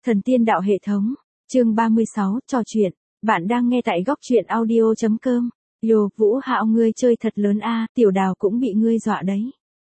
Thần tiên đạo hệ thống, chương 36, trò chuyện. Bạn đang nghe tại góc truyện audio.com. Yo, Vũ Hạo ngươi chơi thật lớn a, Tiểu Đào cũng bị ngươi dọa đấy.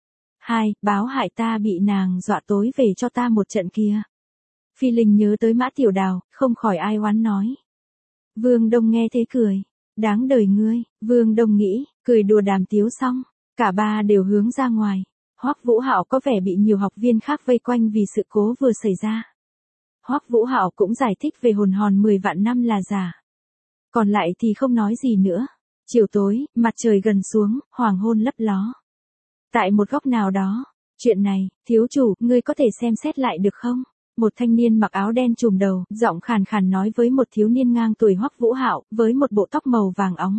2. Báo hại ta bị nàng dọa tối về cho ta một trận kia. Phi Linh nhớ tới Mã Tiểu Đào, không khỏi ai oán nói. Vương Đông nghe thế cười. Đáng đời ngươi, Vương Đông nghĩ, cười đùa đàm tiếu xong, cả ba đều hướng ra ngoài. Hoắc Vũ Hạo có vẻ bị nhiều học viên khác vây quanh vì sự cố vừa xảy ra. Hoắc Vũ Hạo cũng giải thích về hồn hòn 10 vạn năm là giả. Còn lại thì không nói gì nữa. Chiều tối, mặt trời gần xuống, hoàng hôn lấp ló. Tại một góc nào đó, chuyện này, thiếu chủ, ngươi có thể xem xét lại được không? Một thanh niên mặc áo đen trùm đầu, giọng khàn khàn nói với một thiếu niên ngang tuổi Hoắc Vũ Hạo, với một bộ tóc màu vàng óng.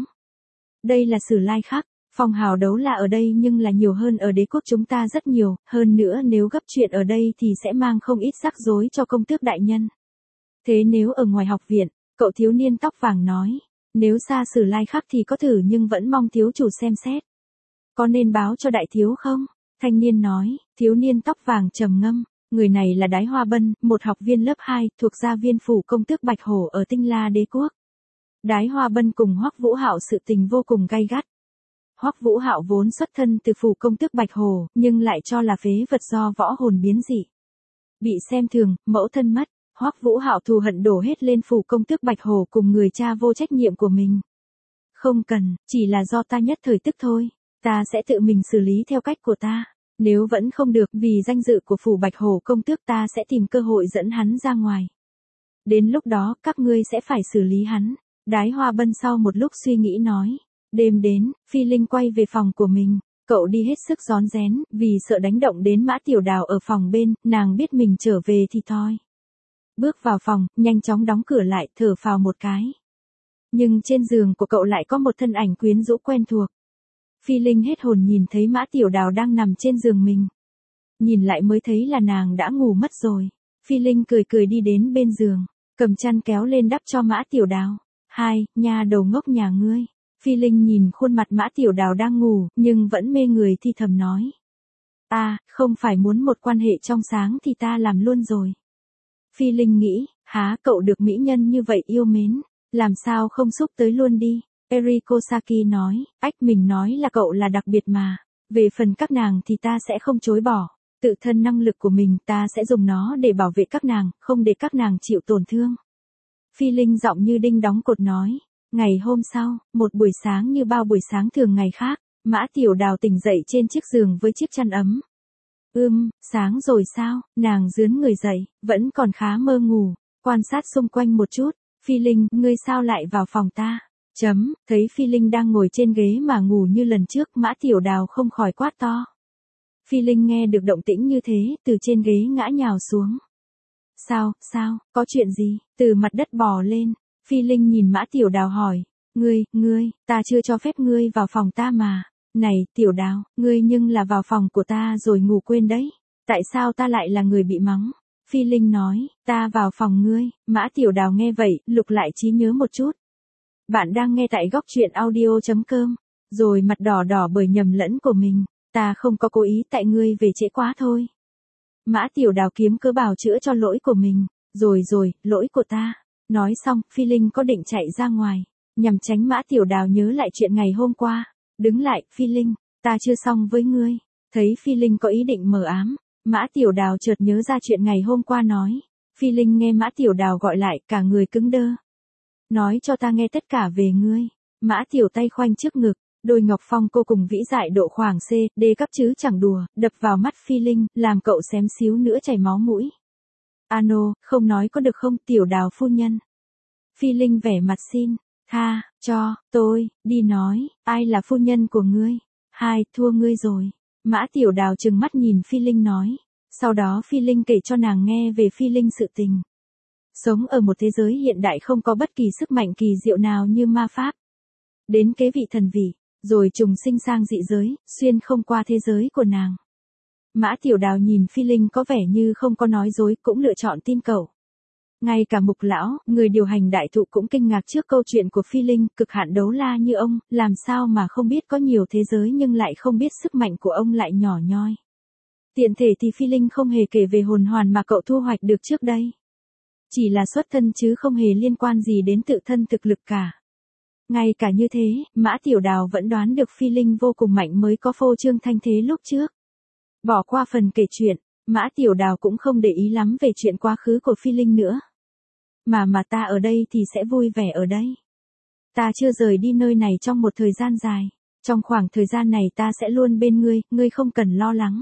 Đây là Sử Lai Khắc, phong hào đấu là ở đây nhưng là nhiều hơn ở đế quốc chúng ta rất nhiều, hơn nữa nếu gấp chuyện ở đây thì sẽ mang không ít rắc rối cho công tước đại nhân. Thế nếu ở ngoài học viện, cậu thiếu niên tóc vàng nói, nếu xa Sử Lai Khắc thì có thử nhưng vẫn mong thiếu chủ xem xét. Có nên báo cho đại thiếu không? Thanh niên nói, thiếu niên tóc vàng trầm ngâm. Người này là Đái Hoa Bân, một học viên lớp 2, thuộc gia viên phủ công tước Bạch Hổ ở Tinh La Đế quốc. Đái Hoa Bân cùng Hoắc Vũ Hạo sự tình vô cùng gay gắt. Hoắc Vũ Hạo vốn xuất thân từ phủ công tước Bạch Hổ, nhưng lại cho là phế vật do võ hồn biến dị. Bị xem thường, mẫu thân mất, Hoắc Vũ Hạo thù hận đổ hết lên phủ công tước Bạch Hổ cùng người cha vô trách nhiệm của mình. Không cần, chỉ là do ta nhất thời tức thôi, ta sẽ tự mình xử lý theo cách của ta. Nếu vẫn không được, vì danh dự của phủ Bạch Hổ công tước ta sẽ tìm cơ hội dẫn hắn ra ngoài. Đến lúc đó, các ngươi sẽ phải xử lý hắn. Đái Hoa Bân sau một lúc suy nghĩ nói. Đêm đến, Phi Linh quay về phòng của mình. Cậu đi hết sức rón rén, vì sợ đánh động đến Mã Tiểu Đào ở phòng bên, nàng biết mình trở về thì thôi. Bước vào phòng, nhanh chóng đóng cửa lại, thở phào một cái. Nhưng trên giường của cậu lại có một thân ảnh quyến rũ quen thuộc. Phi Linh hết hồn nhìn thấy Mã Tiểu Đào đang nằm trên giường mình. Nhìn lại mới thấy là nàng đã ngủ mất rồi. Phi Linh cười cười đi đến bên giường, cầm chăn kéo lên đắp cho Mã Tiểu Đào. Nha đầu ngốc nhà ngươi. Phi Linh nhìn khuôn mặt Mã Tiểu Đào đang ngủ, nhưng vẫn mê người thì thầm nói. Không phải muốn một quan hệ trong sáng thì ta làm luôn rồi. Phi Linh nghĩ, cậu được mỹ nhân như vậy yêu mến, làm sao không xúc tới luôn đi. Eriko Saki nói, mình nói là cậu là đặc biệt mà. Về phần các nàng thì ta sẽ không chối bỏ. Tự thân năng lực của mình ta sẽ dùng nó để bảo vệ các nàng, không để các nàng chịu tổn thương. Phi Linh giọng như đinh đóng cột nói. Ngày hôm sau, một buổi sáng như bao buổi sáng thường ngày khác, Mã Tiểu Đào tỉnh dậy trên chiếc giường với chiếc chăn ấm. Sáng rồi sao? Nàng rướn người dậy, vẫn còn khá mơ ngủ, quan sát xung quanh một chút. Phi Linh, ngươi sao lại vào phòng ta? Thấy Phi Linh đang ngồi trên ghế mà ngủ như lần trước, Mã Tiểu Đào không khỏi quát to. Phi Linh nghe được động tĩnh như thế, từ trên ghế ngã nhào xuống. Sao, có chuyện gì? Từ mặt đất bò lên, Phi Linh nhìn Mã Tiểu Đào hỏi. Ngươi, ta chưa cho phép ngươi vào phòng ta mà. Này, Tiểu Đào, ngươi nhưng là vào phòng của ta rồi ngủ quên đấy. Tại sao ta lại là người bị mắng? Phi Linh nói, ta vào phòng ngươi. Mã Tiểu Đào nghe vậy, lục lại trí nhớ một chút. Bạn đang nghe tại góc truyện audio.com, rồi mặt đỏ đỏ bởi nhầm lẫn của mình. Ta không có cố ý, tại ngươi về trễ quá thôi. Mã Tiểu Đào kiếm cớ bào chữa cho lỗi của mình. Rồi, lỗi của ta. Nói xong, Phi Linh có định chạy ra ngoài, nhằm tránh Mã Tiểu Đào nhớ lại chuyện ngày hôm qua. Đứng lại, Phi Linh, ta chưa xong với ngươi. Thấy Phi Linh có ý định mờ ám, Mã Tiểu Đào chợt nhớ ra chuyện ngày hôm qua nói. Phi Linh nghe Mã Tiểu Đào gọi lại, cả người cứng đơ. Nói cho ta nghe tất cả về ngươi. Mã Tiểu tay khoanh trước ngực, đôi ngọc phong cô cùng vĩ dại độ khoảng C, D cấp chứ chẳng đùa, đập vào mắt Phi Linh, làm cậu xém xíu nữa chảy máu mũi. Không nói có được không, Tiểu Đào phu nhân? Phi Linh vẻ mặt xin, tha cho tôi, đi nói, ai là phu nhân của ngươi? Thua ngươi rồi. Mã Tiểu Đào trừng mắt nhìn Phi Linh nói. Sau đó Phi Linh kể cho nàng nghe về Phi Linh sự tình. Sống ở một thế giới hiện đại không có bất kỳ sức mạnh kỳ diệu nào như ma pháp. Đến kế vị thần vị, rồi trùng sinh sang dị giới, xuyên không qua thế giới của nàng. Mã Tiểu Đào nhìn Phi Linh có vẻ như không có nói dối, cũng lựa chọn tin cậu. Ngay cả Mục lão, người điều hành đại thụ cũng kinh ngạc trước câu chuyện của Phi Linh, cực hạn đấu la như ông, làm sao mà không biết có nhiều thế giới nhưng lại không biết sức mạnh của ông lại nhỏ nhoi. Tiện thể thì Phi Linh không hề kể về hồn hoàn mà cậu thu hoạch được trước đây. Chỉ là xuất thân chứ không hề liên quan gì đến tự thân thực lực cả. Ngay cả như thế, Mã Tiểu Đào vẫn đoán được Phi Linh vô cùng mạnh mới có phô trương thanh thế lúc trước. Bỏ qua phần kể chuyện, Mã Tiểu Đào cũng không để ý lắm về chuyện quá khứ của Phi Linh nữa. Mà ta ở đây thì sẽ vui vẻ ở đây. Ta chưa rời đi nơi này trong một thời gian dài. Trong khoảng thời gian này ta sẽ luôn bên ngươi không cần lo lắng.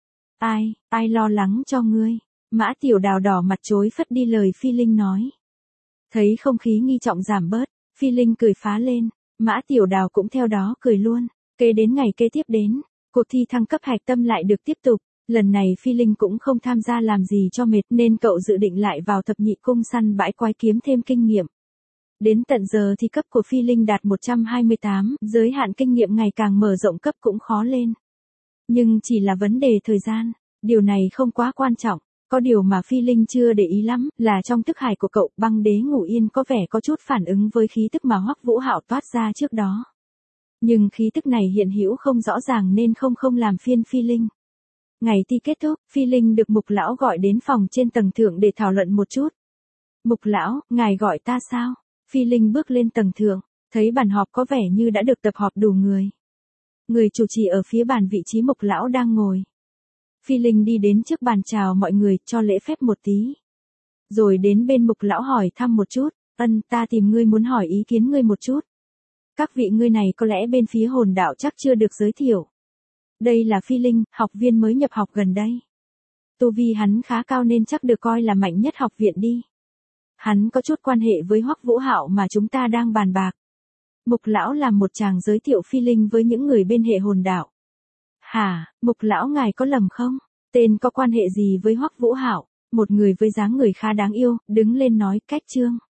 Ai lo lắng cho ngươi? Mã Tiểu Đào đỏ mặt chối phất đi lời Phi Linh nói. Thấy không khí nghi trọng giảm bớt, Phi Linh cười phá lên, Mã Tiểu Đào cũng theo đó cười luôn. Kế đến ngày kế tiếp đến, cuộc thi thăng cấp hạch tâm lại được tiếp tục. Lần này Phi Linh cũng không tham gia làm gì cho mệt nên cậu dự định lại vào thập nhị cung săn bãi quái kiếm thêm kinh nghiệm. Đến tận giờ thì cấp của Phi Linh đạt 128, giới hạn kinh nghiệm ngày càng mở rộng cấp cũng khó lên. Nhưng chỉ là vấn đề thời gian, điều này không quá quan trọng. Có điều mà Phi Linh chưa để ý lắm, là trong thức hải của cậu, Băng Đế Ngủ Yên có vẻ có chút phản ứng với khí tức mà Hoắc Vũ Hạo toát ra trước đó. Nhưng khí tức này hiện hữu không rõ ràng nên không làm phiền Phi Linh. Ngày thi kết thúc, Phi Linh được Mục Lão gọi đến phòng trên tầng thượng để thảo luận một chút. Mục Lão, ngài gọi ta sao? Phi Linh bước lên tầng thượng, thấy bàn họp có vẻ như đã được tập họp đủ người. Người chủ trì ở phía bàn vị trí Mục Lão đang ngồi. Phi Linh đi đến trước bàn chào mọi người, cho lễ phép một tí. Rồi đến bên Mục Lão hỏi thăm một chút, ta tìm ngươi muốn hỏi ý kiến ngươi một chút. Các vị ngươi này có lẽ bên phía hồn đạo chắc chưa được giới thiệu. Đây là Phi Linh, học viên mới nhập học gần đây. Tu vi hắn khá cao nên chắc được coi là mạnh nhất học viện đi. Hắn có chút quan hệ với Hoắc Vũ Hạo mà chúng ta đang bàn bạc. Mục Lão làm một tràng giới thiệu Phi Linh với những người bên hệ hồn đạo. Hả, Mục Lão ngài có lầm không? Tên có quan hệ gì với Hoắc Vũ Hạo? Một người với dáng người khá đáng yêu, đứng lên nói, cách trương.